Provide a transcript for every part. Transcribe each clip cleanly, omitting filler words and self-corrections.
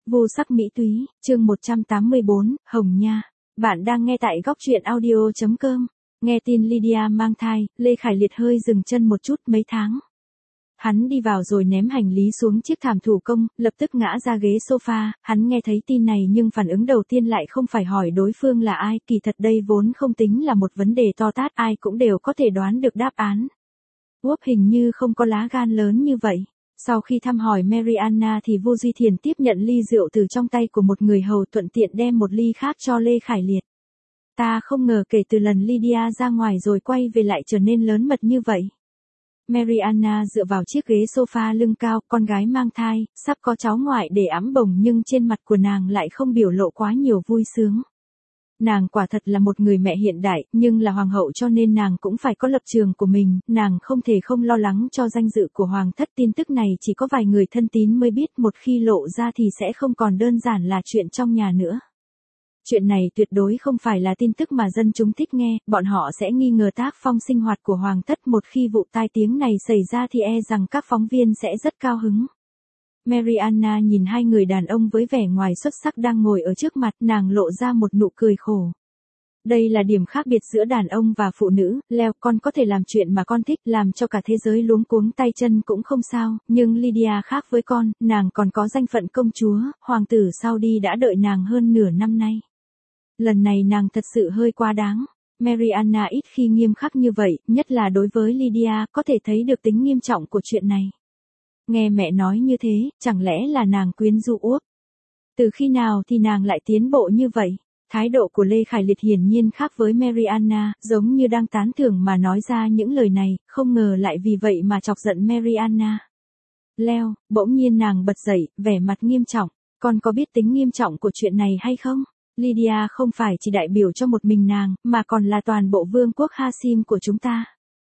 Vô sắc mỹ túy, chương 184, Hồng Nha. Bạn đang nghe tại góc truyện audio.com. Nghe tin Lydia mang thai, Lê Khải Liệt hơi dừng chân một chút mấy tháng. Hắn đi vào rồi ném hành lý xuống chiếc thảm thủ công, lập tức ngã ra ghế sofa, hắn nghe thấy tin này nhưng phản ứng đầu tiên lại không phải hỏi đối phương là ai, kỳ thật đây vốn không tính là một vấn đề to tát, ai cũng đều có thể đoán được đáp án. Úp hình như không có lá gan lớn như vậy. Sau khi thăm hỏi Mariana thì Vô Duy Thiền tiếp nhận ly rượu từ trong tay của một người hầu, thuận tiện đem một ly khác cho Lê Khải Liệt. Ta không ngờ kể từ lần Lydia ra ngoài rồi quay về lại trở nên lớn mật như vậy. Mariana dựa vào chiếc ghế sofa lưng cao, con gái mang thai, sắp có cháu ngoại để ẵm bồng nhưng trên mặt của nàng lại không biểu lộ quá nhiều vui sướng. Nàng quả thật là một người mẹ hiện đại, nhưng là hoàng hậu cho nên nàng cũng phải có lập trường của mình, nàng không thể không lo lắng cho danh dự của hoàng thất. Tin tức này chỉ có vài người thân tín mới biết, một khi lộ ra thì sẽ không còn đơn giản là chuyện trong nhà nữa. Chuyện này tuyệt đối không phải là tin tức mà dân chúng thích nghe, bọn họ sẽ nghi ngờ tác phong sinh hoạt của hoàng thất. Một khi vụ tai tiếng này xảy ra thì e rằng các phóng viên sẽ rất cao hứng. Mariana nhìn hai người đàn ông với vẻ ngoài xuất sắc đang ngồi ở trước mặt, nàng lộ ra một nụ cười khổ. Đây là điểm khác biệt giữa đàn ông và phụ nữ. Leo, con có thể làm chuyện mà con thích, làm cho cả thế giới luống cuống tay chân cũng không sao, nhưng Lydia khác với con, nàng còn có danh phận công chúa, hoàng tử Saudi đã đợi nàng hơn nửa năm nay. Lần này nàng thật sự hơi quá đáng. Mariana ít khi nghiêm khắc như vậy, nhất là đối với Lydia, có thể thấy được tính nghiêm trọng của chuyện này. Nghe mẹ nói như thế, chẳng lẽ là nàng quyến rũ Úp? Từ khi nào thì nàng lại tiến bộ như vậy? Thái độ của Lê Khải Liệt hiển nhiên khác với Mariana, giống như đang tán thưởng mà nói ra những lời này, không ngờ lại vì vậy mà chọc giận Mariana. Leo, bỗng nhiên nàng bật dậy, vẻ mặt nghiêm trọng. Con có biết tính nghiêm trọng của chuyện này hay không? Lydia không phải chỉ đại biểu cho một mình nàng, mà còn là toàn bộ vương quốc Hashim của chúng ta.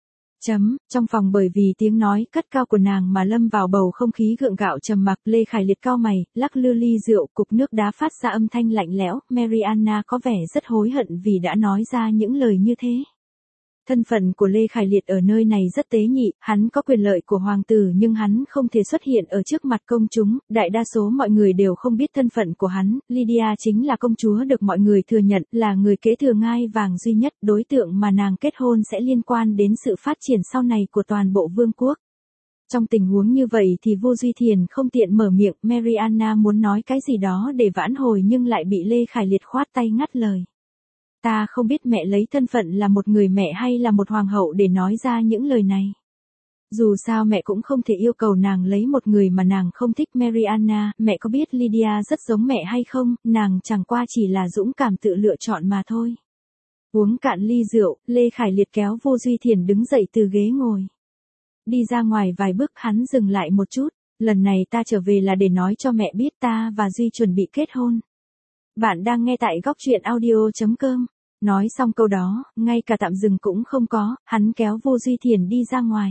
Trong phòng bởi vì tiếng nói cất cao của nàng mà lâm vào bầu không khí gượng gạo trầm mặc. Lê Khải Liệt cau mày, lắc lư ly rượu, cục nước đá phát ra âm thanh lạnh lẽo. Mariana có vẻ rất hối hận vì đã nói ra những lời như thế. Thân phận của Lê Khải Liệt ở nơi này rất tế nhị, hắn có quyền lợi của hoàng tử nhưng hắn không thể xuất hiện ở trước mặt công chúng, đại đa số mọi người đều không biết thân phận của hắn. Lydia chính là công chúa được mọi người thừa nhận, là người kế thừa ngai vàng duy nhất, đối tượng mà nàng kết hôn sẽ liên quan đến sự phát triển sau này của toàn bộ vương quốc. Trong tình huống như vậy thì Vô Duy Thiền không tiện mở miệng. Mariana muốn nói cái gì đó để vãn hồi nhưng lại bị Lê Khải Liệt khoát tay ngắt lời. Ta không biết mẹ lấy thân phận là một người mẹ hay là một hoàng hậu để nói ra những lời này. Dù sao mẹ cũng không thể yêu cầu nàng lấy một người mà nàng không thích. Mariana, mẹ có biết Lydia rất giống mẹ hay không, nàng chẳng qua chỉ là dũng cảm tự lựa chọn mà thôi. Uống cạn ly rượu, Lê Khải Liệt kéo Vô Duy Thiền đứng dậy từ ghế ngồi. Đi ra ngoài vài bước hắn dừng lại một chút, lần này ta trở về là để nói cho mẹ biết ta và Duy chuẩn bị kết hôn. Bạn đang nghe tại góc truyện audio.com. Nói xong câu đó, ngay cả tạm dừng cũng không có, hắn kéo Vô Duy Thiền đi ra ngoài.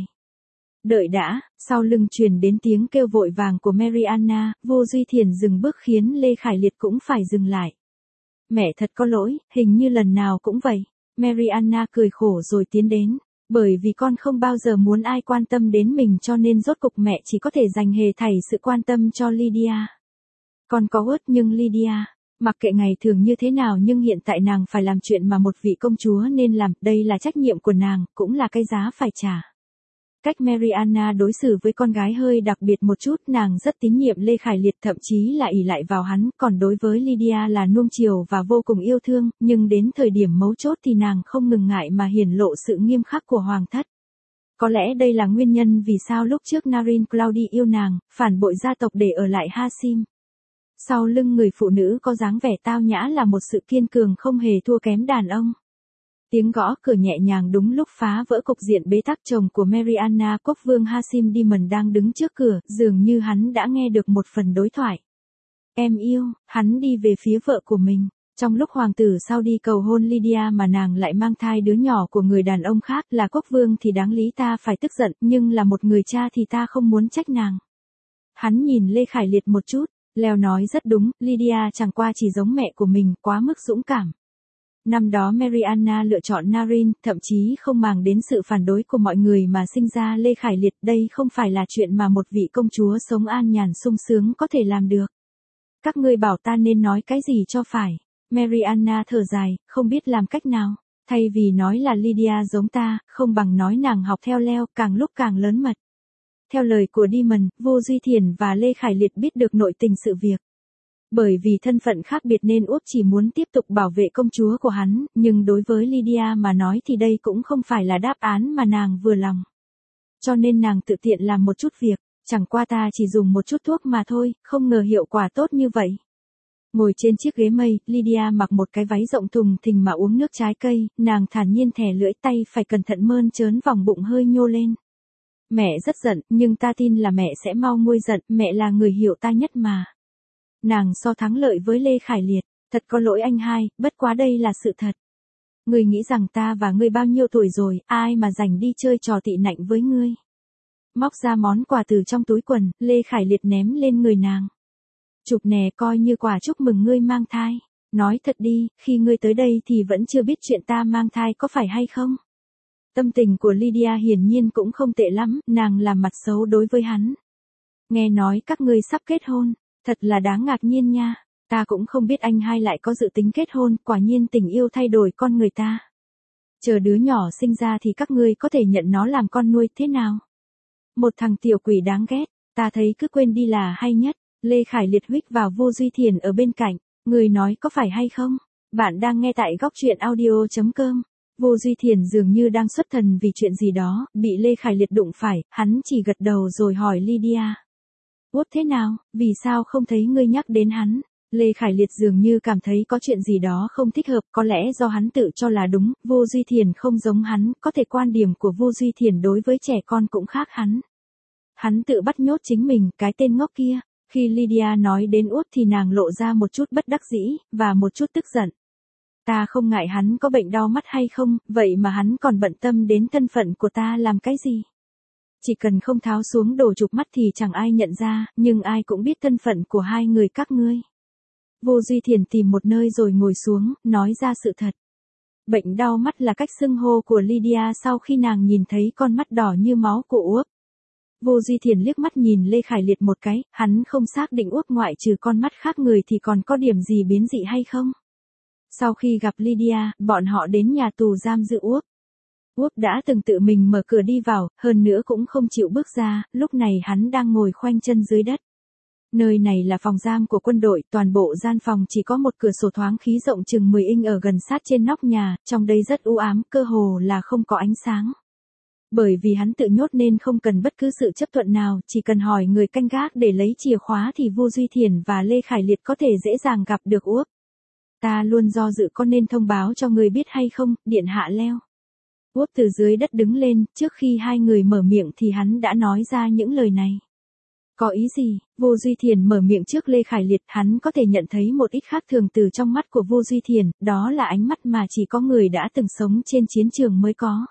Đợi đã, sau lưng truyền đến tiếng kêu vội vàng của Mariana, Vô Duy Thiền dừng bước khiến Lê Khải Liệt cũng phải dừng lại. Mẹ thật có lỗi, hình như lần nào cũng vậy. Mariana cười khổ rồi tiến đến. Bởi vì con không bao giờ muốn ai quan tâm đến mình cho nên rốt cục mẹ chỉ có thể dành hề thảy sự quan tâm cho Lydia. Con có uất nhưng Lydia, mặc kệ ngày thường như thế nào nhưng hiện tại nàng phải làm chuyện mà một vị công chúa nên làm, đây là trách nhiệm của nàng, cũng là cái giá phải trả. Cách Mariana đối xử với con gái hơi đặc biệt một chút, nàng rất tín nhiệm Lê Khải Liệt, thậm chí là ỷ lại vào hắn, còn đối với Lydia là nuông chiều và vô cùng yêu thương, nhưng đến thời điểm mấu chốt thì nàng không ngừng ngại mà hiển lộ sự nghiêm khắc của hoàng thất. Có lẽ đây là nguyên nhân vì sao lúc trước Narin Claudi yêu nàng, phản bội gia tộc để ở lại Hashim. Sau lưng người phụ nữ có dáng vẻ tao nhã là một sự kiên cường không hề thua kém đàn ông. Tiếng gõ cửa nhẹ nhàng đúng lúc phá vỡ cục diện bế tắc. Chồng của Mariana, quốc vương Hashim Dimon đang đứng trước cửa, dường như hắn đã nghe được một phần đối thoại. Em yêu, hắn đi về phía vợ của mình. Trong lúc hoàng tử Saudi cầu hôn Lydia mà nàng lại mang thai đứa nhỏ của người đàn ông khác, là quốc vương thì đáng lý ta phải tức giận, nhưng là một người cha thì ta không muốn trách nàng. Hắn nhìn Lê Khải Liệt một chút. Leo nói rất đúng, Lydia chẳng qua chỉ giống mẹ của mình, quá mức dũng cảm. Năm đó Mariana lựa chọn Narin, thậm chí không màng đến sự phản đối của mọi người mà sinh ra Lê Khải Liệt. Đây không phải là chuyện mà một vị công chúa sống an nhàn sung sướng có thể làm được. Các ngươi bảo ta nên nói cái gì cho phải. Mariana thở dài, không biết làm cách nào. Thay vì nói là Lydia giống ta, không bằng nói nàng học theo Leo, càng lúc càng lớn mật. Theo lời của Demon, Vô Duy Thiền và Lê Khải Liệt biết được nội tình sự việc. Bởi vì thân phận khác biệt nên Út chỉ muốn tiếp tục bảo vệ công chúa của hắn, nhưng đối với Lydia mà nói thì đây cũng không phải là đáp án mà nàng vừa lòng. Cho nên nàng tự tiện làm một chút việc, chẳng qua ta chỉ dùng một chút thuốc mà thôi, không ngờ hiệu quả tốt như vậy. Ngồi trên chiếc ghế mây, Lydia mặc một cái váy rộng thùng thình mà uống nước trái cây, nàng thản nhiên thè lưỡi, tay phải cẩn thận mơn trớn vòng bụng hơi nhô lên. Mẹ rất giận, nhưng ta tin là mẹ sẽ mau nguôi giận, mẹ là người hiểu ta nhất mà. Nàng so thắng lợi với Lê Khải Liệt, thật có lỗi anh hai, bất quá đây là sự thật. Ngươi nghĩ rằng ta và ngươi bao nhiêu tuổi rồi, ai mà rảnh đi chơi trò tị nạnh với ngươi. Móc ra món quà từ trong túi quần, Lê Khải Liệt ném lên người nàng. Chụp nè, coi như quà chúc mừng ngươi mang thai. Nói thật đi, khi ngươi tới đây thì vẫn chưa biết chuyện ta mang thai có phải hay không? Tâm tình của Lydia hiển nhiên cũng không tệ lắm, nàng làm mặt xấu đối với hắn. Nghe nói các ngươi sắp kết hôn, thật là đáng ngạc nhiên nha. Ta cũng không biết anh hai lại có dự tính kết hôn, quả nhiên tình yêu thay đổi con người ta. Chờ đứa nhỏ sinh ra thì các ngươi có thể nhận nó làm con nuôi thế nào? Một thằng tiểu quỷ đáng ghét, ta thấy cứ quên đi là hay nhất. Lê Khải Liệt huých vào Vô Duy Thiền ở bên cạnh, người nói có phải hay không? Bạn đang nghe tại góc truyện audio.com. Vô Duy Thiền dường như đang xuất thần vì chuyện gì đó, bị Lê Khải Liệt đụng phải, hắn chỉ gật đầu rồi hỏi Lydia. Út thế nào, vì sao không thấy ngươi nhắc đến hắn? Lê Khải Liệt dường như cảm thấy có chuyện gì đó không thích hợp, có lẽ do hắn tự cho là đúng, Vô Duy Thiền không giống hắn, có thể quan điểm của Vô Duy Thiền đối với trẻ con cũng khác hắn. Hắn tự bắt nhốt chính mình, cái tên ngốc kia. Khi Lydia nói đến Út thì nàng lộ ra một chút bất đắc dĩ, và một chút tức giận. Ta không ngại hắn có bệnh đau mắt hay không, vậy mà hắn còn bận tâm đến thân phận của ta làm cái gì? Chỉ cần không tháo xuống đồ chụp mắt thì chẳng ai nhận ra, nhưng ai cũng biết thân phận của hai người các ngươi. Vô Duy Thiền tìm một nơi rồi ngồi xuống, nói ra sự thật. Bệnh đau mắt là cách xưng hô của Lydia sau khi nàng nhìn thấy con mắt đỏ như máu của Út. Vô Duy Thiền liếc mắt nhìn Lê Khải Liệt một cái, hắn không xác định Út ngoại trừ con mắt khác người thì còn có điểm gì biến dị hay không. Sau khi gặp Lydia, bọn họ đến nhà tù giam giữ Út. Út đã từng tự mình mở cửa đi vào, hơn nữa cũng không chịu bước ra, lúc này hắn đang ngồi khoanh chân dưới đất. Nơi này là phòng giam của quân đội, toàn bộ gian phòng chỉ có một cửa sổ thoáng khí rộng chừng 10 inch ở gần sát trên nóc nhà, trong đây rất u ám, cơ hồ là không có ánh sáng. Bởi vì hắn tự nhốt nên không cần bất cứ sự chấp thuận nào, chỉ cần hỏi người canh gác để lấy chìa khóa thì Vô Duy Thiền và Lê Khải Liệt có thể dễ dàng gặp được Út. Ta luôn do dự có nên thông báo cho người biết hay không, điện hạ Leo. Út từ dưới đất đứng lên, trước khi hai người mở miệng thì hắn đã nói ra những lời này. Có ý gì? Vô Duy Thiền mở miệng trước Lê Khải Liệt, hắn có thể nhận thấy một ít khác thường từ trong mắt của Vô Duy Thiền, đó là ánh mắt mà chỉ có người đã từng sống trên chiến trường mới có.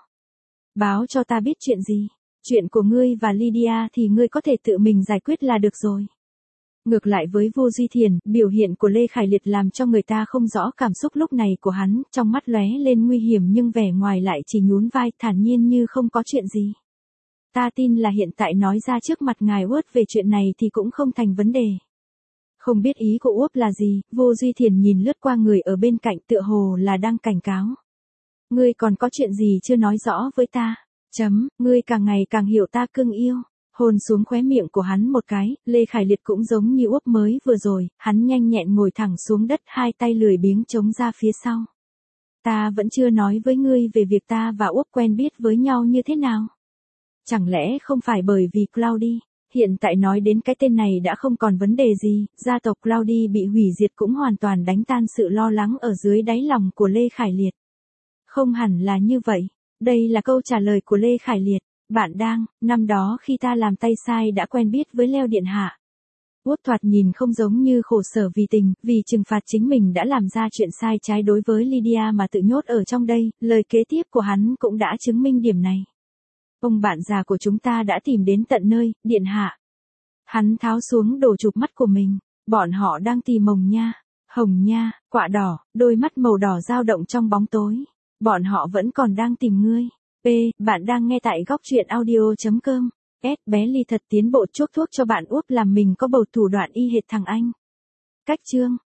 Báo cho ta biết chuyện gì? Chuyện của ngươi và Lydia thì ngươi có thể tự mình giải quyết là được rồi. Ngược lại với Vô Duy Thiền, biểu hiện của Lê Khải Liệt làm cho người ta không rõ cảm xúc lúc này của hắn, trong mắt lóe lên nguy hiểm nhưng vẻ ngoài lại chỉ nhún vai thản nhiên như không có chuyện gì. Ta tin là hiện tại nói ra trước mặt ngài Út về chuyện này thì cũng không thành vấn đề. Không biết ý của Út là gì, Vô Duy Thiền nhìn lướt qua người ở bên cạnh tựa hồ là đang cảnh cáo. Ngươi còn có chuyện gì chưa nói rõ với ta? Ngươi càng ngày càng hiểu ta cưng yêu. Hôn xuống khóe miệng của hắn một cái, Lê Khải Liệt cũng giống như Út mới vừa rồi, hắn nhanh nhẹn ngồi thẳng xuống đất, hai tay lười biếng chống ra phía sau. Ta vẫn chưa nói với ngươi về việc ta và Út quen biết với nhau như thế nào. Chẳng lẽ không phải bởi vì Claudy? Hiện tại nói đến cái tên này đã không còn vấn đề gì, gia tộc Claudy bị hủy diệt cũng hoàn toàn đánh tan sự lo lắng ở dưới đáy lòng của Lê Khải Liệt. Không hẳn là như vậy. Đây là câu trả lời của Lê Khải Liệt. Bạn đang, năm đó khi ta làm tay sai đã quen biết với Leo điện hạ. Út thoạt nhìn không giống như khổ sở vì tình, vì trừng phạt chính mình đã làm ra chuyện sai trái đối với Lydia mà tự nhốt ở trong đây, lời kế tiếp của hắn cũng đã chứng minh điểm này. Ông bạn già của chúng ta đã tìm đến tận nơi, điện hạ. Hắn tháo xuống đồ chụp mắt của mình, bọn họ đang tìm mồng nha, hồng nha, quạ đỏ, đôi mắt màu đỏ dao động trong bóng tối. Bọn họ vẫn còn đang tìm ngươi. Bạn đang nghe tại góc truyện audio.com. Bé Ly thật tiến bộ chuốc thuốc cho bạn Út làm mình có bầu thủ đoạn y hệt thằng anh. Cách chương